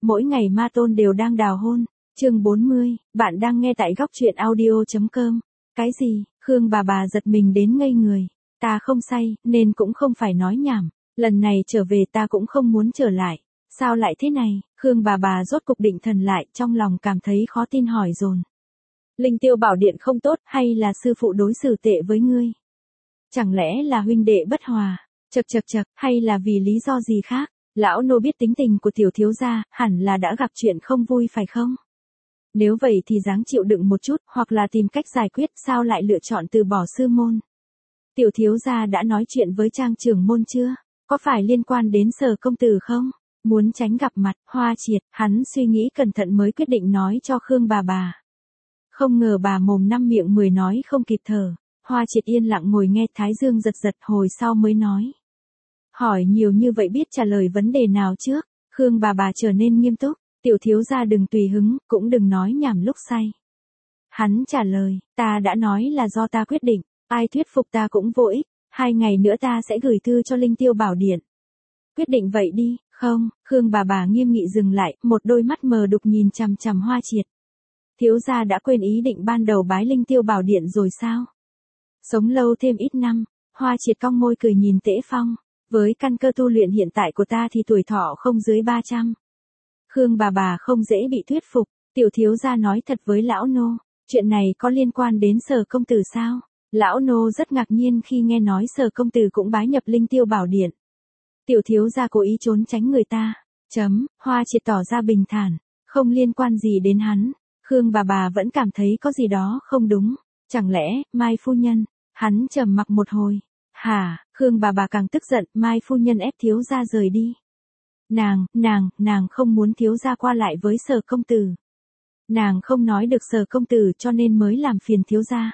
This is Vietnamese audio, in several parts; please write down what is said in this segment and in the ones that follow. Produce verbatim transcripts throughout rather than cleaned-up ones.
mỗi ngày ma tôn đều đang đào hôn. Chương bốn mươi, bạn đang nghe tại góc truyện audio.com. Cái gì? Khương bà bà giật mình đến ngây người. Ta không say, nên cũng không phải nói nhảm. Lần này trở về ta cũng không muốn trở lại. Sao lại thế này? Khương bà bà rốt cục định thần lại, trong lòng cảm thấy khó tin hỏi dồn. Linh Tiêu Bảo Điện không tốt, hay là sư phụ đối xử tệ với ngươi? Chẳng lẽ là huynh đệ bất hòa? Chậc chậc chậc, hay là vì lý do gì khác? Lão nô biết tính tình của tiểu thiếu gia, hẳn là đã gặp chuyện không vui phải không? Nếu vậy thì dáng chịu đựng một chút, hoặc là tìm cách giải quyết, sao lại lựa chọn từ bỏ sư môn? Tiểu thiếu gia đã nói chuyện với trang trưởng môn chưa? Có phải liên quan đến Sở công tử không? Muốn tránh gặp mặt, Hoa Triệt, hắn suy nghĩ cẩn thận mới quyết định nói cho Khương bà bà. Không ngờ bà mồm năm miệng mười nói không kịp thở. Hoa Triệt yên lặng ngồi nghe Thái Dương giật giật, hồi sau mới nói. Hỏi nhiều như vậy biết trả lời vấn đề nào trước? Khương bà bà trở nên nghiêm túc. Tiểu thiếu gia đừng tùy hứng, cũng đừng nói nhảm lúc say. Hắn trả lời, ta đã nói là do ta quyết định, ai thuyết phục ta cũng vô ích, hai ngày nữa ta sẽ gửi thư cho Linh Tiêu Bảo Điện. Quyết định vậy đi, không? Khương bà bà nghiêm nghị dừng lại, một đôi mắt mờ đục nhìn chằm chằm Hoa Triệt. Thiếu gia đã quên ý định ban đầu bái Linh Tiêu Bảo Điện rồi sao? Sống lâu thêm ít năm, Hoa Triệt cong môi cười nhìn Tễ Phong, với căn cơ tu luyện hiện tại của ta thì tuổi thọ không dưới ba trăm. Khương bà bà không dễ bị thuyết phục, tiểu thiếu gia nói thật với lão nô, chuyện này có liên quan đến Sở công tử sao? Lão nô rất ngạc nhiên khi nghe nói Sở công tử cũng bái nhập Linh Tiêu Bảo Điện. Tiểu thiếu gia cố ý trốn tránh người ta. Chấm, Hoa Triệt tỏ ra bình thản, không liên quan gì đến hắn. Khương bà bà vẫn cảm thấy có gì đó không đúng. Chẳng lẽ, Mai phu nhân? Hắn trầm mặc một hồi. Hả? Khương bà bà càng tức giận, Mai phu nhân ép thiếu gia rời đi. Nàng, nàng, nàng không muốn thiếu gia qua lại với Sở công tử. Nàng không nói được Sở công tử cho nên mới làm phiền thiếu gia.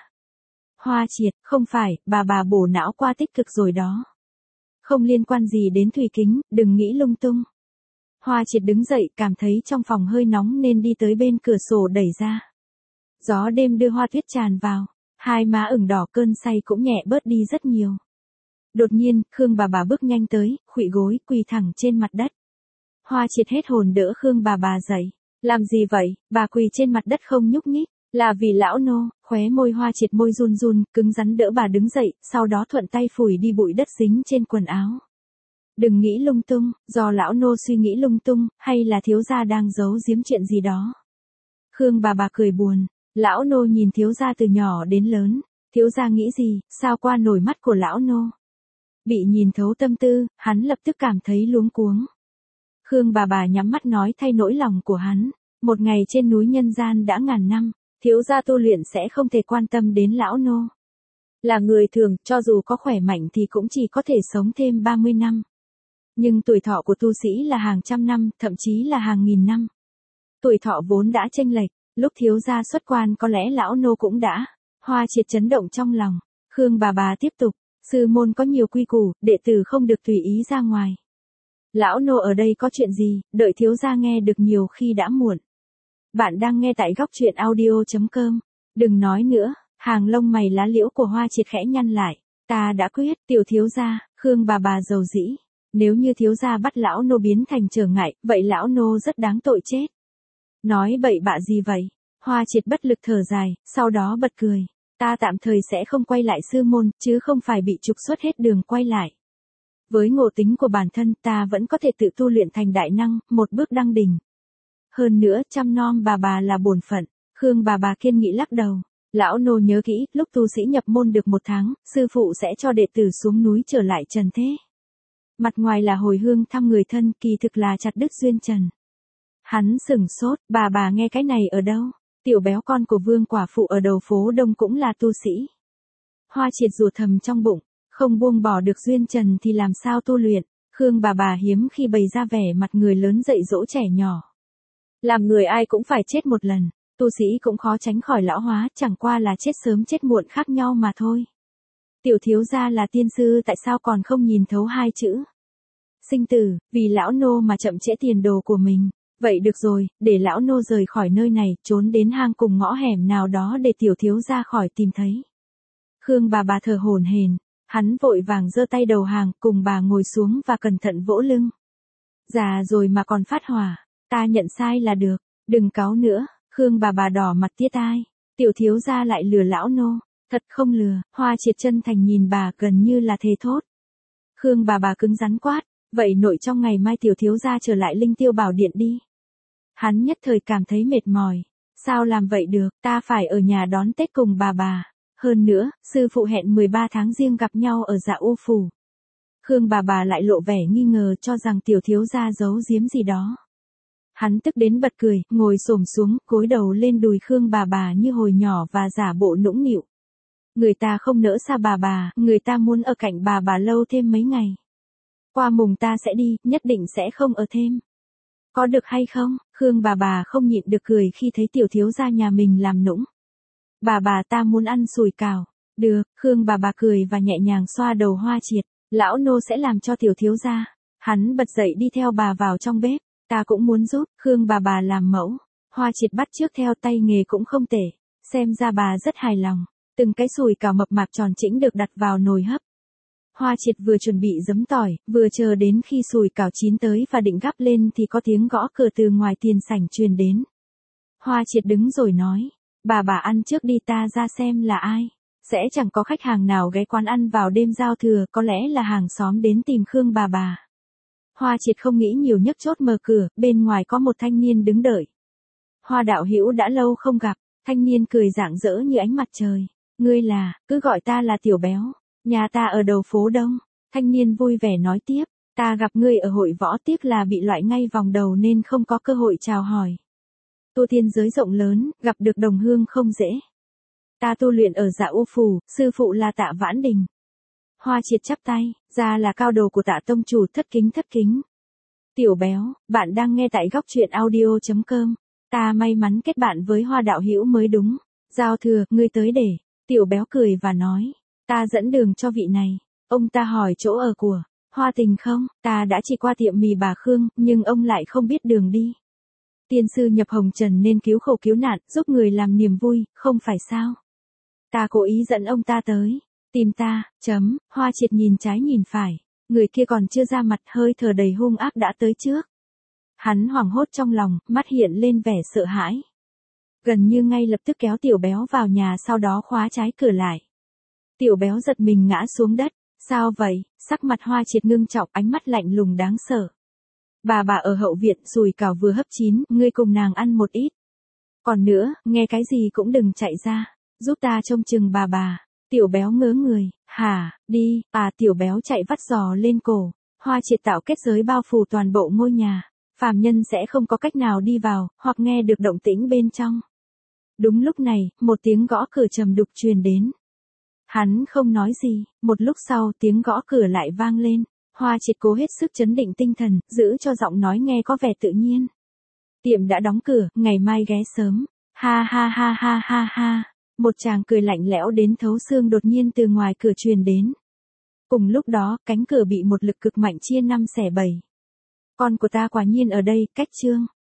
Hoa Triệt, không phải, bà bà bổ não qua tích cực rồi đó. Không liên quan gì đến Thủy Kính, đừng nghĩ lung tung. Hoa Triệt đứng dậy, cảm thấy trong phòng hơi nóng nên đi tới bên cửa sổ đẩy ra. Gió đêm đưa hoa tuyết tràn vào, hai má ửng đỏ, cơn say cũng nhẹ bớt đi rất nhiều. Đột nhiên, Khương bà bà bước nhanh tới, khuỵu gối, quỳ thẳng trên mặt đất. Hoa Triệt hết hồn đỡ Khương bà bà dậy. Làm gì vậy? Bà quỳ trên mặt đất không nhúc nhích. Là vì lão nô. Khóe môi Hoa Triệt môi run run, cứng rắn đỡ bà đứng dậy, sau đó thuận tay phủi đi bụi đất dính trên quần áo. Đừng nghĩ lung tung, do lão nô suy nghĩ lung tung, hay là thiếu gia đang giấu giếm chuyện gì đó? Khương bà bà cười buồn. Lão nô nhìn thiếu gia từ nhỏ đến lớn. Thiếu gia nghĩ gì, sao qua nổi mắt của lão nô? Bị nhìn thấu tâm tư, hắn lập tức cảm thấy luống cuống. Khương bà bà nhắm mắt nói thay nỗi lòng của hắn. Một ngày trên núi nhân gian đã ngàn năm, thiếu gia tu luyện sẽ không thể quan tâm đến lão nô. Là người thường, cho dù có khỏe mạnh thì cũng chỉ có thể sống thêm ba mươi năm. Nhưng tuổi thọ của tu sĩ là hàng trăm năm, thậm chí là hàng nghìn năm. Tuổi thọ vốn đã chênh lệch, lúc thiếu gia xuất quan có lẽ lão nô cũng đã. Hoa Triệt chấn động trong lòng. Khương bà bà tiếp tục, sư môn có nhiều quy củ, đệ tử không được tùy ý ra ngoài. Lão nô ở đây có chuyện gì, đợi thiếu gia nghe được nhiều khi đã muộn. Bạn đang nghe tại góc truyện audio.com. Đừng nói nữa, hàng lông mày lá liễu của Hoa Triệt khẽ nhăn lại. Ta đã quyết, tiểu thiếu gia. Khương bà bà dầu dĩ. Nếu như thiếu gia bắt lão nô biến thành trở ngại, vậy lão nô rất đáng tội chết. Nói bậy bạ gì vậy? Hoa Triệt bất lực thở dài, sau đó bật cười. Ta tạm thời sẽ không quay lại sư môn, chứ không phải bị trục xuất hết đường quay lại. Với ngộ tính của bản thân ta vẫn có thể tự tu luyện thành đại năng, một bước đăng đỉnh. Hơn nữa, chăm nom bà bà là bổn phận. Khương bà bà kiên nghị lắc đầu. Lão nô nhớ kỹ, lúc tu sĩ nhập môn được một tháng, sư phụ sẽ cho đệ tử xuống núi trở lại trần thế. Mặt ngoài là hồi hương thăm người thân, kỳ thực là chặt đứt duyên trần. Hắn sửng sốt, bà bà nghe cái này ở đâu? Tiểu béo con của vương quả phụ ở đầu phố đông cũng là tu sĩ. Hoa Triệt rủa thầm trong bụng, không buông bỏ được duyên trần thì làm sao tu luyện? Khương bà bà hiếm khi bày ra vẻ mặt người lớn dạy dỗ trẻ nhỏ. Làm người ai cũng phải chết một lần, tu sĩ cũng khó tránh khỏi lão hóa, chẳng qua là chết sớm chết muộn khác nhau mà thôi. Tiểu thiếu gia là tiên sư, tại sao còn không nhìn thấu hai chữ sinh tử, vì lão nô mà chậm trễ tiền đồ của mình. Vậy được rồi, để lão nô rời khỏi nơi này, trốn đến hang cùng ngõ hẻm nào đó để tiểu thiếu gia khỏi tìm thấy. Khương bà bà thở hổn hển, hắn vội vàng giơ tay đầu hàng, cùng bà ngồi xuống và cẩn thận vỗ lưng. Già rồi mà còn phát hỏa. Ta nhận sai là được, đừng cáu nữa. Khương bà bà đỏ mặt tía tai. Tiểu thiếu gia lại lừa lão nô. Thật không lừa. Hoa Triệt chân thành nhìn bà gần như là thề thốt. Khương bà bà cứng rắn quát. Vậy nội trong ngày mai tiểu thiếu gia trở lại Linh Tiêu Bảo Điện đi. Hắn nhất thời cảm thấy mệt mỏi. Sao làm vậy được, ta phải ở nhà đón Tết cùng bà bà. Hơn nữa, sư phụ hẹn mười ba tháng riêng gặp nhau ở Dạ Ô Phủ. Khương bà bà lại lộ vẻ nghi ngờ cho rằng tiểu thiếu gia giấu giếm gì đó. Hắn tức đến bật cười, ngồi xổm xuống, cúi đầu lên đùi Khương bà bà như hồi nhỏ và giả bộ nũng nịu. Người ta không nỡ xa bà bà, người ta muốn ở cạnh bà bà lâu thêm mấy ngày. Qua mùng ta sẽ đi, nhất định sẽ không ở thêm. Có được hay không? Khương bà bà không nhịn được cười khi thấy tiểu thiếu gia nhà mình làm nũng. Bà bà ta muốn ăn sủi cảo. Được, Khương bà bà cười và nhẹ nhàng xoa đầu Hoa Triệt. Lão nô sẽ làm cho tiểu thiếu gia. Hắn bật dậy đi theo bà vào trong bếp. Ta cũng muốn giúp, Khương bà bà làm mẫu. Hoa Triệt bắt chước theo, tay nghề cũng không tệ. Xem ra bà rất hài lòng. Từng cái sủi cảo mập mạp tròn chỉnh được đặt vào nồi hấp. Hoa Triệt vừa chuẩn bị giấm tỏi, vừa chờ đến khi sủi cảo chín tới và định gắp lên thì có tiếng gõ cửa từ ngoài tiền sảnh truyền đến. Hoa Triệt đứng rồi nói, bà bà ăn trước đi, ta ra xem là ai. Sẽ chẳng có khách hàng nào ghé quán ăn vào đêm giao thừa, có lẽ là hàng xóm đến tìm Khương bà bà. Hoa Triệt không nghĩ nhiều nhấc chốt mở cửa, bên ngoài có một thanh niên đứng đợi. Hoa đạo hữu đã lâu không gặp, thanh niên cười rạng rỡ như ánh mặt trời. Ngươi là, cứ gọi ta là Tiểu Béo. Nhà ta ở đầu phố Đông. Thanh niên vui vẻ nói tiếp, ta gặp ngươi ở hội võ, tiếc là bị loại ngay vòng đầu nên không có cơ hội chào hỏi. Tu tiên giới rộng lớn, gặp được đồng hương không dễ. Ta tu luyện ở Dạ Ô Phủ, sư phụ là Tạ Vãn Đình. Hoa Triệt chắp tay, ra là cao đồ của Tạ tông chủ, thất kính thất kính. Tiểu Béo, bạn đang nghe tại góc truyện audio chấm com. Ta may mắn kết bạn với Hoa đạo hữu mới đúng. Giao thừa, ngươi tới để. Tiểu Béo cười và nói, ta dẫn đường cho vị này. Ông ta hỏi chỗ ở của Hoa Tình không, ta đã chỉ qua tiệm mì bà Khương, nhưng ông lại không biết đường đi. Tiên sư nhập hồng trần nên cứu khổ cứu nạn, giúp người làm niềm vui, không phải sao? Ta cố ý dẫn ông ta tới. Tìm ta, chấm, Hoa Triệt nhìn trái nhìn phải. Người kia còn chưa ra mặt, hơi thở đầy hung ác đã tới trước. Hắn hoảng hốt trong lòng, mắt hiện lên vẻ sợ hãi. Gần như ngay lập tức kéo Tiểu Béo vào nhà, sau đó khóa trái cửa lại. Tiểu Béo giật mình ngã xuống đất. Sao vậy? Sắc mặt Hoa Triệt ngưng trọng, ánh mắt lạnh lùng đáng sợ. Bà bà ở hậu viện, sủi cảo vừa hấp chín, ngươi cùng nàng ăn một ít. Còn nữa, nghe cái gì cũng đừng chạy ra, giúp ta trông chừng bà bà. Tiểu Béo ngớ người, hả, đi, à Tiểu Béo chạy vắt giò lên cổ. Hoa Triệt tạo kết giới bao phủ toàn bộ ngôi nhà. Phàm nhân sẽ không có cách nào đi vào, hoặc nghe được động tĩnh bên trong. Đúng lúc này, một tiếng gõ cửa trầm đục truyền đến. Hắn không nói gì, một lúc sau tiếng gõ cửa lại vang lên. Hoa Triệt cố hết sức trấn định tinh thần, giữ cho giọng nói nghe có vẻ tự nhiên. Tiệm đã đóng cửa, ngày mai ghé sớm. Ha ha ha ha ha ha. Một tràng cười lạnh lẽo đến thấu xương đột nhiên từ ngoài cửa truyền đến. Cùng lúc đó, cánh cửa bị một lực cực mạnh chia năm xẻ bảy. Con của ta quả nhiên ở đây, cách chương.